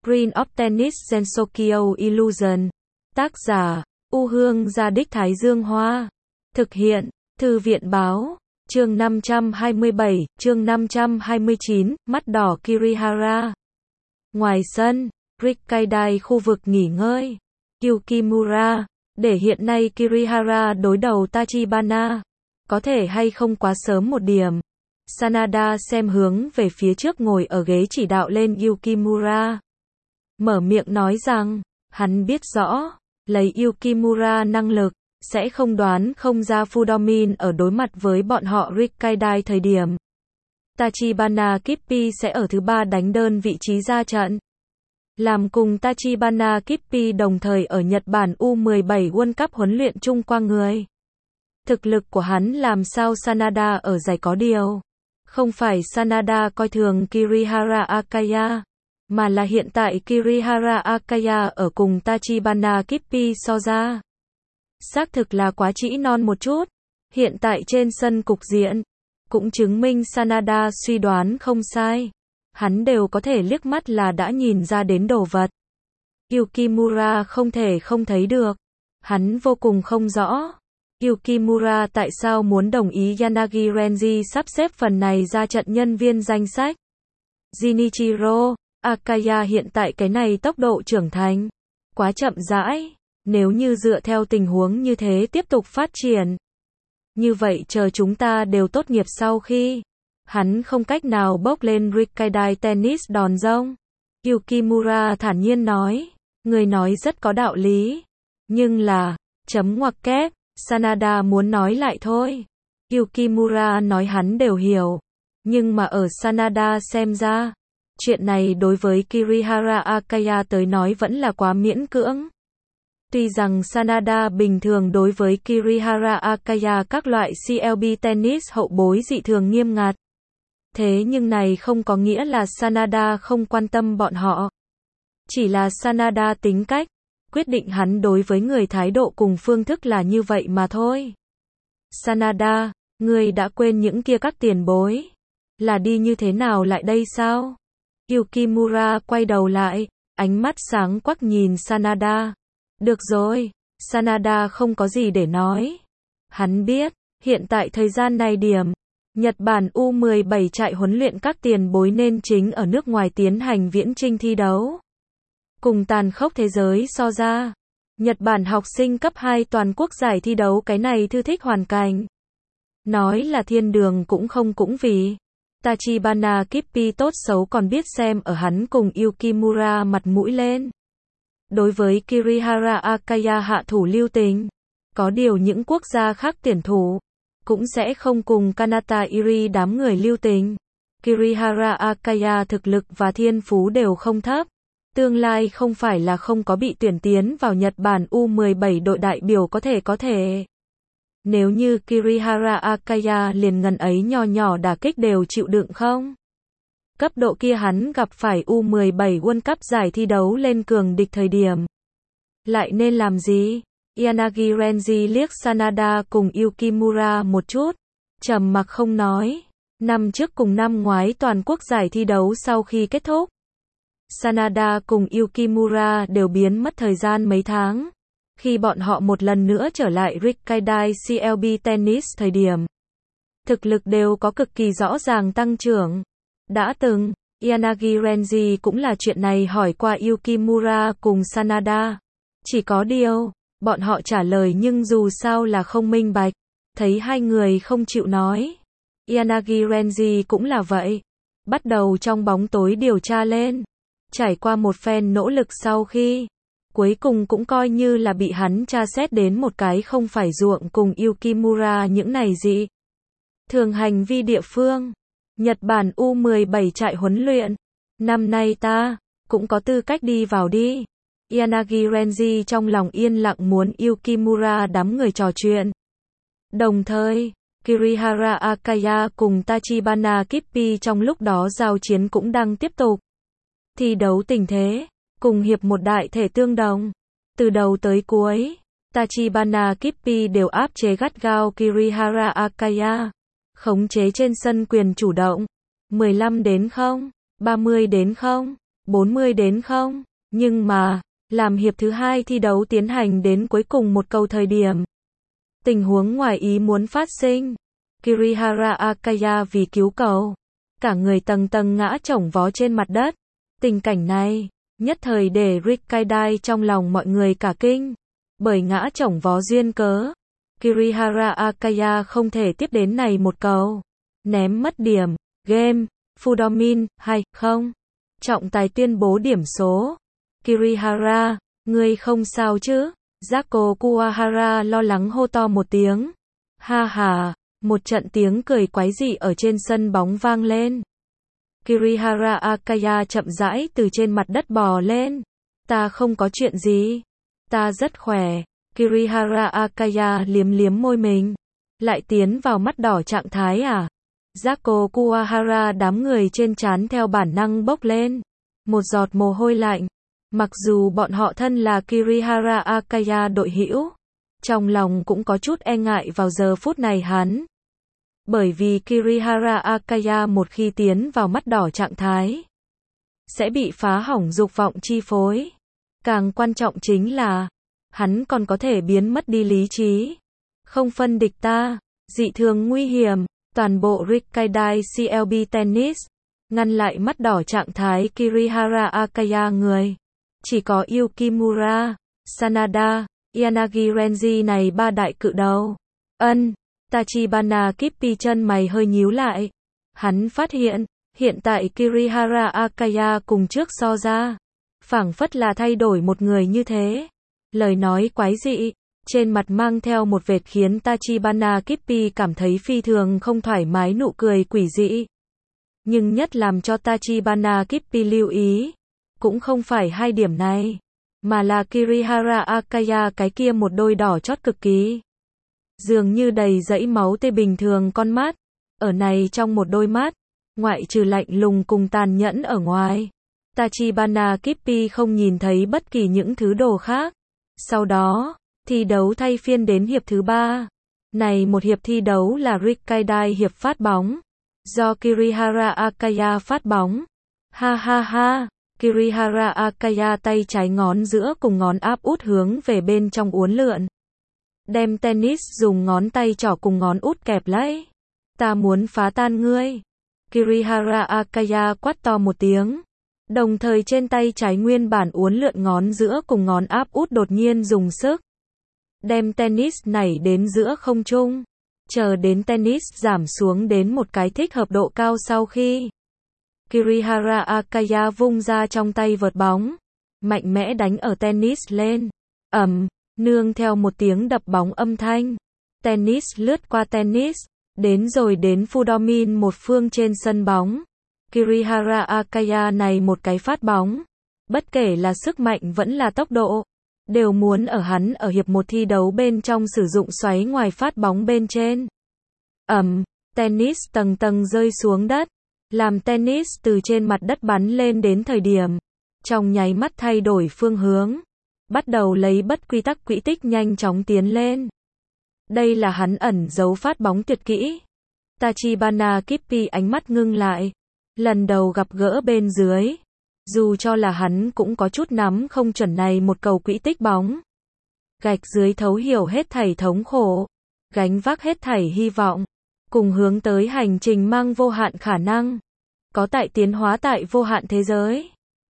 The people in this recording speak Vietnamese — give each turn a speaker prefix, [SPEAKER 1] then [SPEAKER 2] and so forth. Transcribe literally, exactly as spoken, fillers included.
[SPEAKER 1] Green of Tennis Gensokyo Illusion. Tác giả, U Hương Gia Đích Thái Dương Hoa. Thực hiện, Thư viện Báo. Chương năm trăm hai mươi bảy, chương năm trăm hai mươi chín, mắt đỏ Kirihara. Ngoài sân, Rikkaidai khu vực nghỉ ngơi. Yukimura, để hiện nay Kirihara đối đầu Tachibana. Có thể hay không quá sớm một điểm. Sanada xem hướng về phía trước ngồi ở ghế chỉ đạo lên Yukimura. Mở miệng nói rằng, hắn biết rõ, lấy Yukimura năng lực, sẽ không đoán không ra Fudomin ở đối mặt với bọn họ Rikkaidai thời điểm. Tachibana Kippi sẽ ở thứ ba đánh đơn vị trí ra trận. Làm cùng Tachibana Kippi đồng thời ở Nhật Bản U mười bảy World Cup huấn luyện chung qua người. Thực lực của hắn làm sao Sanada ở giải có điều. Không phải Sanada coi thường Kirihara Akaya, mà là hiện tại Kirihara Akaya ở cùng Tachibana Kippi so ra. Xác thực là quá trĩ non một chút. Hiện tại trên sân cục diện, cũng chứng minh Sanada suy đoán không sai. Hắn đều có thể liếc mắt là đã nhìn ra đến đồ vật. Yukimura không thể không thấy được. Hắn vô cùng không rõ. Yukimura tại sao muốn đồng ý Yanagi Renji sắp xếp phần này ra trận nhân viên danh sách. Jinichiro Akaya hiện tại cái này tốc độ trưởng thành quá chậm rãi. Nếu như dựa theo tình huống như thế tiếp tục phát triển, như vậy chờ chúng ta đều tốt nghiệp sau khi hắn không cách nào bốc lên Rikkaidai Tennis đòn rông. Yukimura thản nhiên nói, người nói rất có đạo lý. Nhưng là, chấm ngoặc kép, Sanada muốn nói lại thôi. Yukimura nói hắn đều hiểu. Nhưng mà ở Sanada xem ra, chuyện này đối với Kirihara Akaya tới nói vẫn là quá miễn cưỡng. Tuy rằng Sanada bình thường đối với Kirihara Akaya các loại xê lờ bê tennis hậu bối dị thường nghiêm ngặt. Thế nhưng này không có nghĩa là Sanada không quan tâm bọn họ. Chỉ là Sanada tính cách, quyết định hắn đối với người thái độ cùng phương thức là như vậy mà thôi. Sanada, người đã quên những kia các tiền bối. Là đi như thế nào lại đây sao? Yukimura quay đầu lại, ánh mắt sáng quắc nhìn Sanada. Được rồi, Sanada không có gì để nói. Hắn biết, hiện tại thời gian này điểm, Nhật Bản U mười bảy chạy huấn luyện các tiền bối nên chính ở nước ngoài tiến hành viễn chinh thi đấu. Cùng tàn khốc thế giới so ra, Nhật Bản học sinh cấp hai toàn quốc giải thi đấu cái này thư thích hoàn cảnh. Nói là thiên đường cũng không cũng vì. Tachibana Kippi tốt xấu còn biết xem ở hắn cùng Yukimura mặt mũi lên. Đối với Kirihara Akaya hạ thủ lưu tình. Có điều những quốc gia khác tuyển thủ cũng sẽ không cùng Kanata Iri đám người lưu tình. Kirihara Akaya thực lực và thiên phú đều không thấp. Tương lai không phải là không có bị tuyển tiến vào Nhật Bản U mười bảy đội đại biểu có thể có thể. Nếu như Kirihara Akaya liền ngần ấy nhỏ nhỏ đả kích đều chịu đựng không? Cấp độ kia hắn gặp phải U mười bảy World Cup giải thi đấu lên cường địch thời điểm. Lại nên làm gì? Yanagi Renji liếc Sanada cùng Yukimura một chút. Trầm mặc không nói. Năm trước cùng năm ngoái toàn quốc giải thi đấu sau khi kết thúc. Sanada cùng Yukimura đều biến mất thời gian mấy tháng. Khi bọn họ một lần nữa trở lại Rikkaidai xê lờ bê Tennis thời điểm. Thực lực đều có cực kỳ rõ ràng tăng trưởng. Đã từng, Yanagi Renji cũng là chuyện này hỏi qua Yukimura cùng Sanada. Chỉ có điều, bọn họ trả lời nhưng dù sao là không minh bạch. Thấy hai người không chịu nói. Yanagi Renji cũng là vậy. Bắt đầu trong bóng tối điều tra lên. Trải qua một phen nỗ lực sau khi, cuối cùng cũng coi như là bị hắn tra xét đến một cái không phải ruộng cùng Yukimura những này gì. Thường hành vi địa phương. Nhật Bản U mười bảy chạy huấn luyện. Năm nay ta cũng có tư cách đi vào đi. Yanagi Renji trong lòng yên lặng muốn Yukimura đám người trò chuyện. Đồng thời, Kirihara Akaya cùng Tachibana Kippi trong lúc đó giao chiến cũng đang tiếp tục. Thi đấu tình thế, cùng hiệp một đại thể tương đồng. Từ đầu tới cuối, Tachibana Kippi đều áp chế gắt gao Kirihara Akaya. Khống chế trên sân quyền chủ động. mười lăm đến không, ba mươi đến không. bốn mươi đến không. Nhưng mà, làm hiệp thứ hai thi đấu tiến hành đến cuối cùng một cầu thời điểm. Tình huống ngoài ý muốn phát sinh. Kirihara Akaya vì cứu cầu. Cả người tầng tầng ngã chổng vó trên mặt đất. Tình cảnh này, nhất thời để Rikkaidai trong lòng mọi người cả kinh. Bởi ngã chổng vó duyên cớ. Kirihara Akaya không thể tiếp đến này một cầu. Ném mất điểm. Game. Fudomin, hai không. Trọng tài tuyên bố điểm số. Kirihara, ngươi không sao chứ? Zako Kuwahara lo lắng hô to một tiếng. Ha ha, một trận tiếng cười quái dị ở trên sân bóng vang lên. Kirihara Akaya chậm rãi từ trên mặt đất bò lên. Ta không có chuyện gì. Ta rất khỏe. Kirihara Akaya liếm liếm môi mình. Lại tiến vào mắt đỏ trạng thái à? Zako Kuwahara đám người trên trán theo bản năng bốc lên. Một giọt mồ hôi lạnh. Mặc dù bọn họ thân là Kirihara Akaya đội hữu, trong lòng cũng có chút e ngại vào giờ phút này hắn. Bởi vì Kirihara Akaya một khi tiến vào mắt đỏ trạng thái, sẽ bị phá hỏng dục vọng chi phối. Càng quan trọng chính là, hắn còn có thể biến mất đi lý trí. Không phân địch ta, dị thường nguy hiểm, toàn bộ Rikkaidai xê lờ bê Tennis, ngăn lại mắt đỏ trạng thái Kirihara Akaya người. Chỉ có Yukimura, Sanada, Yanagi Renji này ba đại cự đầu. Ân, Tachibana Kippi chân mày hơi nhíu lại. Hắn phát hiện, hiện tại Kirihara Akaya cùng trước so ra, phảng phất là thay đổi một người như thế. Lời nói quái dị, trên mặt mang theo một vệt khiến Tachibana Kippi cảm thấy phi thường không thoải mái nụ cười quỷ dị. Nhưng nhất làm cho Tachibana Kippi lưu ý, cũng không phải hai điểm này, mà là Kirihara Akaya cái kia một đôi đỏ chót cực kỳ. Dường như đầy dẫy máu tê bình thường con mắt. Ở này trong một đôi mắt, ngoại trừ lạnh lùng cùng tàn nhẫn ở ngoài, Tachibana Kippi không nhìn thấy bất kỳ những thứ đồ khác. Sau đó, thi đấu thay phiên đến hiệp thứ ba. Này một hiệp thi đấu là Rikkaidai hiệp phát bóng, do Kirihara Akaya phát bóng. Ha ha ha. Kirihara Akaya tay trái ngón giữa cùng ngón áp út hướng về bên trong uốn lượn. Đem tennis dùng ngón tay trỏ cùng ngón út kẹp lấy. Ta muốn phá tan ngươi. Kirihara Akaya quát to một tiếng. Đồng thời trên tay trái nguyên bản uốn lượn ngón giữa cùng ngón áp út đột nhiên dùng sức. Đem tennis nảy đến giữa không trung. Chờ đến tennis giảm xuống đến một cái thích hợp độ cao sau khi Kirihara Akaya vung ra trong tay vợt bóng, mạnh mẽ đánh ở tennis lên. Ầm, nương theo một tiếng đập bóng âm thanh. Tennis lướt qua tennis, đến rồi đến Fudomin một phương trên sân bóng. Kirihara Akaya này một cái phát bóng, bất kể là sức mạnh vẫn là tốc độ, đều muốn ở hắn ở hiệp một thi đấu bên trong sử dụng xoáy ngoài phát bóng bên trên. Ầm, tennis tầng tầng rơi xuống đất. Làm tennis từ trên mặt đất bắn lên đến thời điểm, trong nháy mắt thay đổi phương hướng, bắt đầu lấy bất quy tắc quỹ tích nhanh chóng tiến lên. Đây là hắn ẩn giấu phát bóng tuyệt kỹ. Tachibana Kippi ánh mắt ngưng lại, lần đầu gặp gỡ bên dưới, dù cho là hắn cũng có chút nắm không chuẩn này một cầu quỹ tích bóng. Gạch dưới thấu hiểu hết thảy thống khổ, gánh vác hết thảy hy vọng, cùng hướng tới hành trình mang vô hạn khả năng, có tại tiến hóa tại vô hạn thế giới.